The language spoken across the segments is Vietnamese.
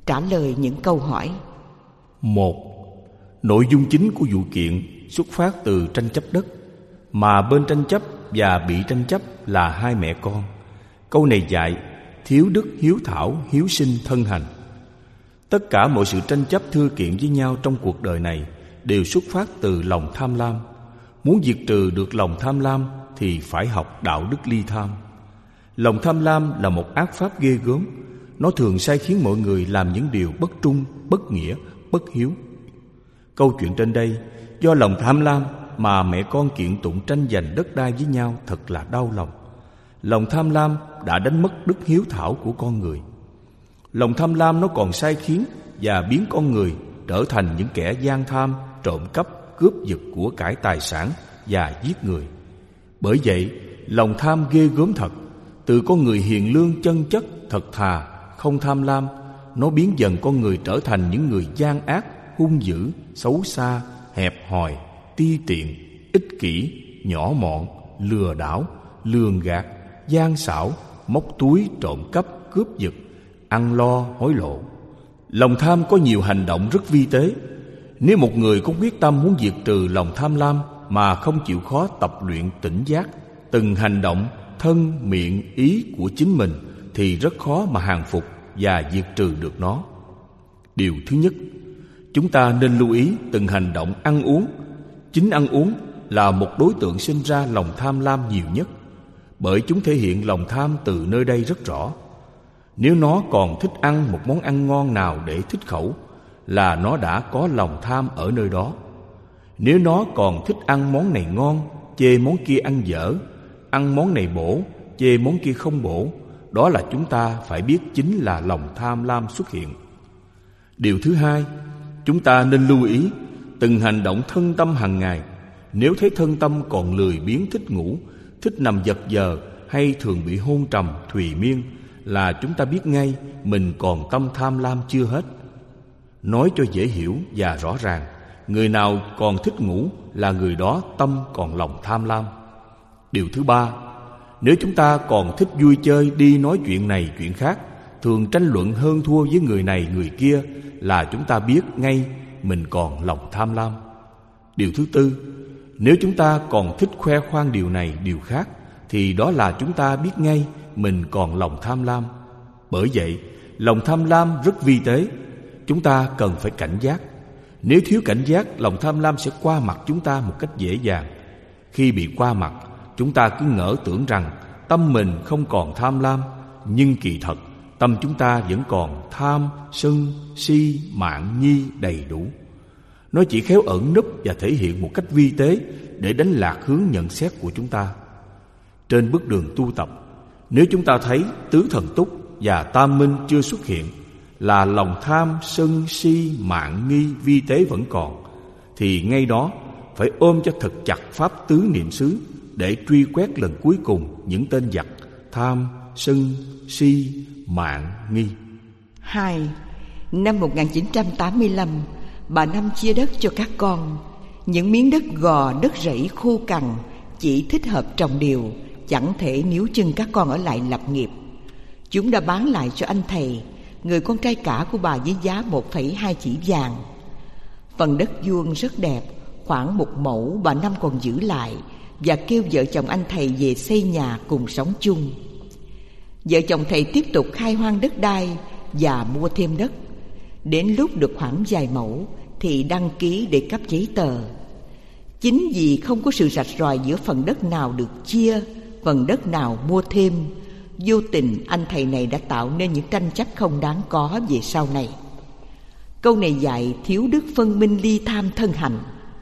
trả lời những câu hỏi. 1. Nội dung chính của vụ kiện xuất phát từ tranh chấp đất, mà bên tranh chấp và bị tranh chấp là hai mẹ con. Câu này dạy thiếu đức hiếu thảo, hiếu sinh thân hành. Tất cả mọi sự tranh chấp thưa kiện với nhau trong cuộc đời này đều xuất phát từ lòng tham lam. Muốn diệt trừ được lòng tham lam thì phải học đạo đức ly tham. Lòng tham lam là một ác pháp ghê gớm. Nó thường sai khiến mọi người làm những điều bất trung, bất nghĩa, bất hiếu. Câu chuyện trên đây do lòng tham lam mà mẹ con kiện tụng tranh giành đất đai với nhau thật là đau lòng. Lòng tham lam đã đánh mất đức hiếu thảo của con người. Lòng tham lam nó còn sai khiến và biến con người trở thành những kẻ gian tham, trộm cắp, cướp giật của cải tài sản và giết người. Bởi vậy, lòng tham ghê gớm thật. Từ con người hiền lương, chân chất, thật thà, không tham lam, nó biến dần con người trở thành những người gian ác, hung dữ, xấu xa, hẹp hòi, ti tiện, ích kỷ, nhỏ mọn, lừa đảo, lường gạt, gian xảo, móc túi, trộm cắp, cướp giật, ăn lo, hối lộ. Lòng tham có nhiều hành động rất vi tế. Nếu một người có quyết tâm muốn diệt trừ lòng tham lam mà không chịu khó tập luyện tỉnh giác từng hành động, thân, miệng, ý của chính mình thì rất khó mà hàng phục và diệt trừ được nó. Điều thứ nhất, chúng ta nên lưu ý từng hành động ăn uống. Chính ăn uống là một đối tượng sinh ra lòng tham lam nhiều nhất, bởi chúng thể hiện lòng tham từ nơi đây rất rõ. Nếu nó còn thích ăn một món ăn ngon nào để thích khẩu là nó đã có lòng tham ở nơi đó. Nếu nó còn thích ăn món này ngon, chê món kia ăn dở, ăn món này bổ, chê món kia không bổ, đó là chúng ta phải biết chính là lòng tham lam xuất hiện. Điều thứ hai, chúng ta nên lưu ý từng hành động thân tâm hàng ngày. Nếu thấy thân tâm còn lười biếng, thích ngủ, thích nằm giật giờ hay thường bị hôn trầm, thùy miên là chúng ta biết ngay mình còn tâm tham lam chưa hết. Nói cho dễ hiểu và rõ ràng, người nào còn thích ngủ là người đó tâm còn lòng tham lam. Điều thứ ba, nếu chúng ta còn thích vui chơi, đi nói chuyện này chuyện khác, thường tranh luận hơn thua với người này người kia là chúng ta biết ngay mình còn lòng tham lam. Điều thứ tư, nếu chúng ta còn thích khoe khoang điều này điều khác thì đó là chúng ta biết ngay mình còn lòng tham lam. Bởi vậy, lòng tham lam rất vi tế. Chúng ta cần phải cảnh giác. Nếu thiếu cảnh giác, lòng tham lam sẽ qua mặt chúng ta một cách dễ dàng. Khi bị qua mặt, chúng ta cứ ngỡ tưởng rằng tâm mình không còn tham lam, nhưng kỳ thật tâm chúng ta vẫn còn tham, sân, si, mạn, nhi đầy đủ. Nó chỉ khéo ẩn núp và thể hiện một cách vi tế để đánh lạc hướng nhận xét của chúng ta. Trên bước đường tu tập, nếu chúng ta thấy tứ thần túc và tam minh chưa xuất hiện, là lòng tham, sân, si, mạn, nghi, vi tế vẫn còn, thì ngay đó phải ôm cho thật chặt pháp tứ niệm xứ để truy quét lần cuối cùng những tên giặc tham, sân, si, mạn, nghi. 2. Năm 1985, bà Năm chia đất cho các con. Những miếng đất gò, đất rẫy khô cằn, chỉ thích hợp trồng điều, chẳng thể níu chân các con ở lại lập nghiệp. Chúng đã bán lại cho anh thầy, người con trai cả của bà, với giá 1,2 chỉ vàng. Phần đất vuông rất đẹp, khoảng 1 mẫu bà Năm còn giữ lại và kêu vợ chồng anh thầy về xây nhà cùng sống chung. Vợ chồng thầy tiếp tục khai hoang đất đai và mua thêm đất. Đến lúc được khoảng vài mẫu thì đăng ký để cấp giấy tờ. Chính vì không có sự rạch ròi giữa phần đất nào được chia, phần đất nào mua thêm, vô tình anh thầy này đã tạo nên những tranh chấp không đáng có về sau này. Câu này dạy thiếu đức phân minh ly tham thân hành.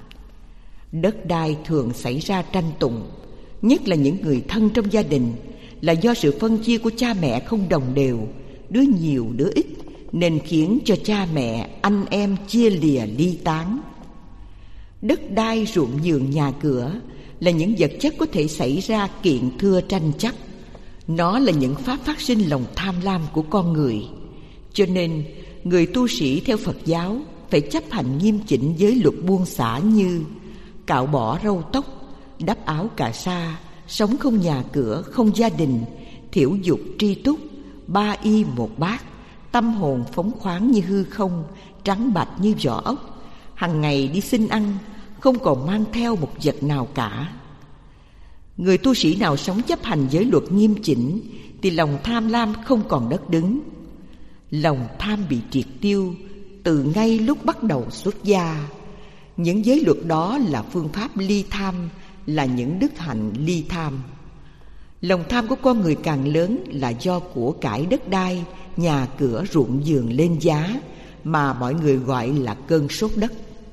Đất đai thường xảy ra tranh tụng, nhất là những người thân trong gia đình, là do sự phân chia của cha mẹ không đồng đều, đứa nhiều đứa ít, nên khiến cho cha mẹ, anh em chia lìa ly tán. Đất đai, ruộng vườn, nhà cửa là những vật chất có thể xảy ra kiện thưa tranh chấp. Nó là những pháp phát sinh lòng tham lam của con người. Cho nên người tu sĩ theo Phật giáo phải chấp hành nghiêm chỉnh giới luật buông xả như cạo bỏ râu tóc, đắp áo cà sa, sống không nhà cửa, không gia đình, thiểu dục tri túc, 3 y 1 bát, tâm hồn phóng khoáng như hư không, trắng bạch như vỏ ốc, hằng ngày đi xin ăn, không còn mang theo một vật nào cả. Người tu sĩ nào sống chấp hành giới luật nghiêm chỉnh thì lòng tham lam không còn đất đứng. Lòng tham bị triệt tiêu từ ngay lúc bắt đầu xuất gia. Những giới luật đó là phương pháp ly tham, là những đức hạnh ly tham. Lòng tham của con người càng lớn là do của cải đất đai, nhà cửa ruộng vườn lên giá, mà mọi người gọi là cơn sốt đất.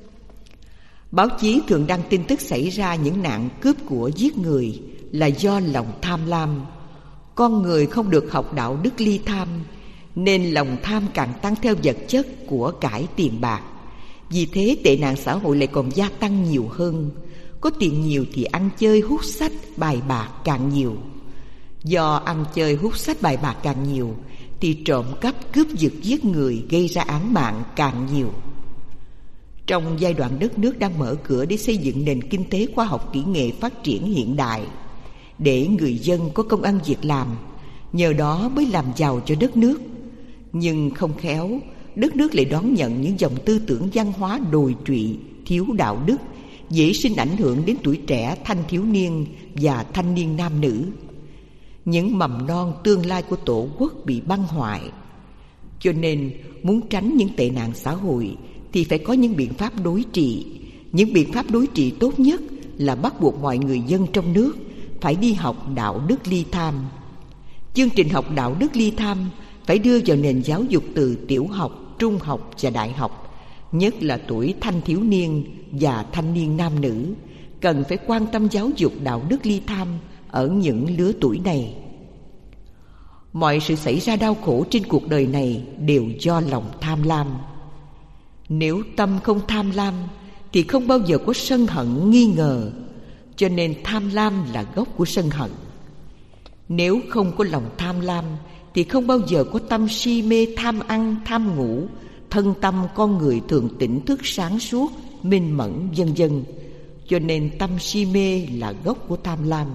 Báo chí thường đăng tin tức xảy ra những nạn cướp của giết người là do lòng tham lam. Con người không được học đạo đức ly tham, nên lòng tham càng tăng theo vật chất, của cải, tiền bạc. Vì thế tệ nạn xã hội lại còn gia tăng nhiều hơn. Có tiền nhiều thì ăn chơi hút sách bài bạc càng nhiều. Do ăn chơi hút sách bài bạc càng nhiều thì trộm cắp cướp giật giết người gây ra án mạng càng nhiều. Trong giai đoạn đất nước đang mở cửa để xây dựng nền kinh tế khoa học kỹ nghệ phát triển hiện đại, để người dân có công ăn việc làm, nhờ đó mới làm giàu cho đất nước. Nhưng không khéo, đất nước lại đón nhận những dòng tư tưởng văn hóa đồi trụy, thiếu đạo đức, dễ sinh ảnh hưởng đến tuổi trẻ thanh thiếu niên và thanh niên nam nữ. Những mầm non tương lai của Tổ quốc bị băng hoại. Cho nên muốn tránh những tệ nạn xã hội thì phải có những biện pháp đối trị. Những biện pháp đối trị tốt nhất là bắt buộc mọi người dân trong nước phải đi học đạo đức ly tham. Chương trình học đạo đức ly tham phải đưa vào nền giáo dục từ tiểu học, trung học và đại học, nhất là tuổi thanh thiếu niên và thanh niên nam nữ, cần phải quan tâm giáo dục đạo đức ly tham ở những lứa tuổi này. Mọi sự xảy ra đau khổ trên cuộc đời này đều do lòng tham lam. Nếu tâm không tham lam thì không bao giờ có sân hận nghi ngờ, cho nên tham lam là gốc của sân hận. Nếu không có lòng tham lam thì không bao giờ có tâm si mê tham ăn, tham ngủ, thân tâm con người thường tỉnh thức sáng suốt, minh mẫn vân vân. Cho nên tâm si mê là gốc của tham lam.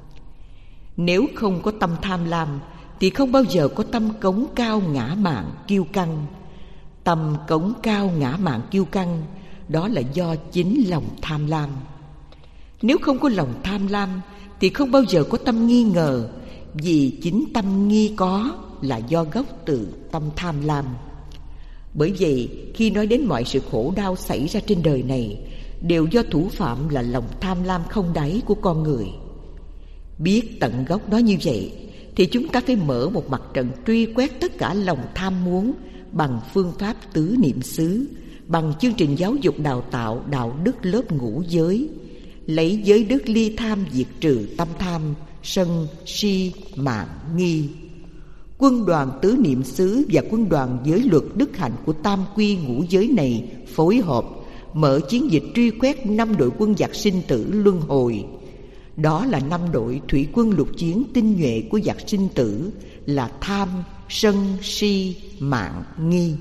Nếu không có tâm tham lam thì không bao giờ có tâm cống cao ngã mạn kiêu căng. Tâm cống cao ngã mạn kiêu căng, đó là do chính lòng tham lam. Nếu không có lòng tham lam thì không bao giờ có tâm nghi ngờ, vì chính tâm nghi có là do gốc từ tâm tham lam. Bởi vậy khi nói đến mọi sự khổ đau xảy ra trên đời này đều do thủ phạm là lòng tham lam không đáy của con người. Biết tận gốc nó như vậy thì chúng ta phải mở một mặt trận truy quét tất cả lòng tham muốn bằng phương pháp tứ niệm xứ, bằng chương trình giáo dục đào tạo đạo đức lớp ngũ giới, lấy giới đức ly tham diệt trừ tâm tham, sân, si, mạn, nghi. Quân đoàn tứ niệm xứ và quân đoàn giới luật đức hạnh của tam quy ngũ giới này phối hợp mở chiến dịch truy quét 5 đội quân giặc sinh tử luân hồi. Đó là 5 đội thủy quân lục chiến tinh nhuệ của giặc sinh tử là tham, sân, si, mạn, nghi.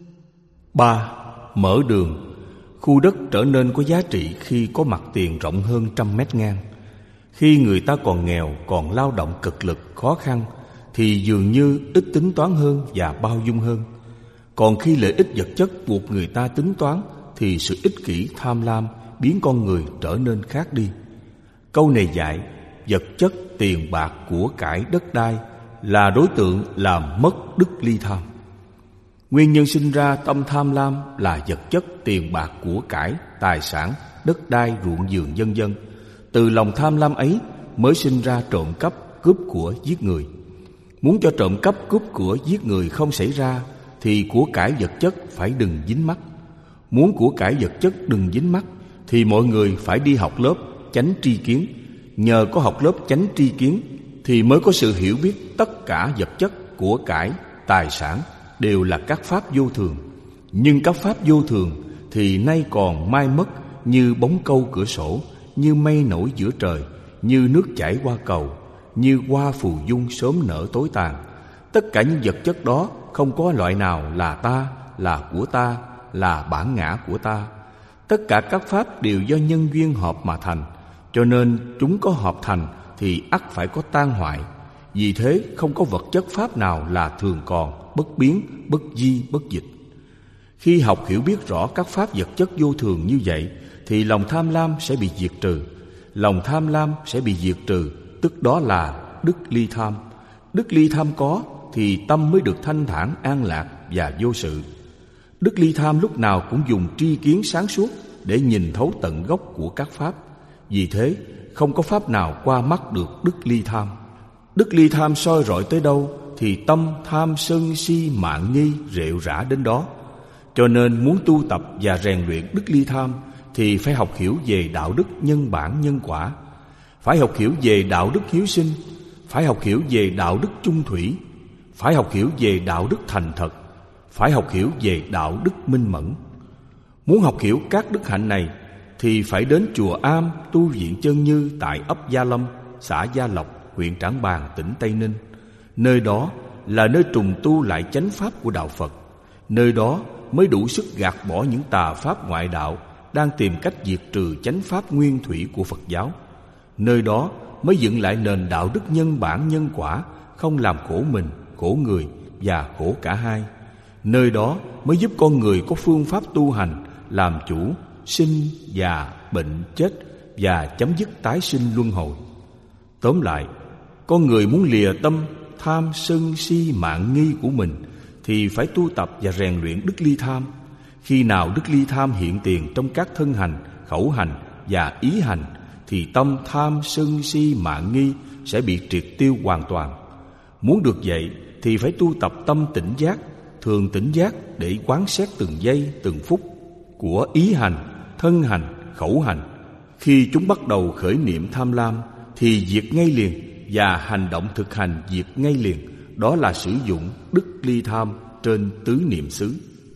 3. Mở đường. Khu đất trở nên có giá trị khi có mặt tiền rộng hơn 100 mét ngang. Khi người ta còn nghèo, còn lao động cực lực, khó khăn thì dường như ít tính toán hơn và bao dung hơn. Còn khi lợi ích vật chất buộc người ta tính toán thì sự ích kỷ tham lam biến con người trở nên khác đi. Câu này dạy vật chất, tiền bạc, của cải, đất đai là đối tượng làm mất đức ly tham. Nguyên nhân sinh ra tâm tham lam là vật chất, tiền bạc, của cải, tài sản, đất đai, ruộng vườn vân vân. Từ lòng tham lam ấy mới sinh ra trộm cắp, cướp của, giết người. Muốn cho trộm cắp, cướp của, giết người không xảy ra thì của cải vật chất phải đừng dính mắt. Muốn của cải vật chất đừng dính mắt thì mọi người phải đi học lớp chánh tri kiến. Nhờ có học lớp chánh tri kiến thì mới có sự hiểu biết tất cả vật chất, của cải, tài sản đều là các pháp vô thường. Nhưng các pháp vô thường thì nay còn mai mất, như bóng câu cửa sổ, như mây nổi giữa trời, như nước chảy qua cầu, như hoa phù dung sớm nở tối tàn. Tất cả những vật chất đó không có loại nào là ta, là của ta, là bản ngã của ta. Tất cả các pháp đều do nhân duyên hợp mà thành, cho nên chúng có hợp thành thì ắt phải có tan hoại. Vì thế không có vật chất pháp nào là thường còn, bất biến, bất di, bất dịch. Khi học hiểu biết rõ các pháp vật chất vô thường như vậy thì lòng tham lam sẽ bị diệt trừ. Lòng tham lam sẽ bị diệt trừ, tức đó là đức ly tham. Đức ly tham có thì tâm mới được thanh thản, an lạc và vô sự. Đức ly tham lúc nào cũng dùng tri kiến sáng suốt để nhìn thấu tận gốc của các pháp. Vì thế, không có pháp nào qua mắt được đức ly tham. Đức ly tham soi rọi tới đâu thì tâm tham sân si mạn nghi rệu rã đến đó. Cho nên muốn tu tập và rèn luyện đức ly tham thì phải học hiểu về đạo đức nhân bản nhân quả, phải học hiểu về đạo đức hiếu sinh, phải học hiểu về đạo đức chung thủy, phải học hiểu về đạo đức thành thật, phải học hiểu về đạo đức minh mẫn. Muốn học hiểu các đức hạnh này thì phải đến chùa Am tu viện Chân Như tại ấp Gia Lâm, xã Gia Lộc, huyện Trảng Bàng, tỉnh Tây Ninh. Nơi đó là nơi trùng tu lại chánh pháp của đạo Phật. Nơi đó mới đủ sức gạt bỏ những tà pháp ngoại đạo đang tìm cách diệt trừ chánh pháp nguyên thủy của Phật giáo. Nơi đó mới dựng lại nền đạo đức nhân bản nhân quả, không làm khổ mình, khổ người và khổ cả hai. Nơi đó mới giúp con người có phương pháp tu hành, làm chủ sinh, già, bệnh, chết và chấm dứt tái sinh luân hồi. Tóm lại, con người muốn lìa tâm tham sân si mạn nghi của mình thì phải tu tập và rèn luyện đức ly tham. Khi nào đức ly tham hiện tiền trong các thân hành, khẩu hành và ý hành thì tâm tham sân si mạn nghi sẽ bị triệt tiêu hoàn toàn. Muốn được vậy thì phải tu tập tâm tỉnh giác, thường tỉnh giác để quán xét từng giây từng phút của ý hành, thân hành, khẩu hành. Khi chúng bắt đầu khởi niệm tham lam thì diệt ngay liền, và hành động thực hành diệt ngay liền. Đó là sử dụng đức ly tham trên tứ niệm xứ.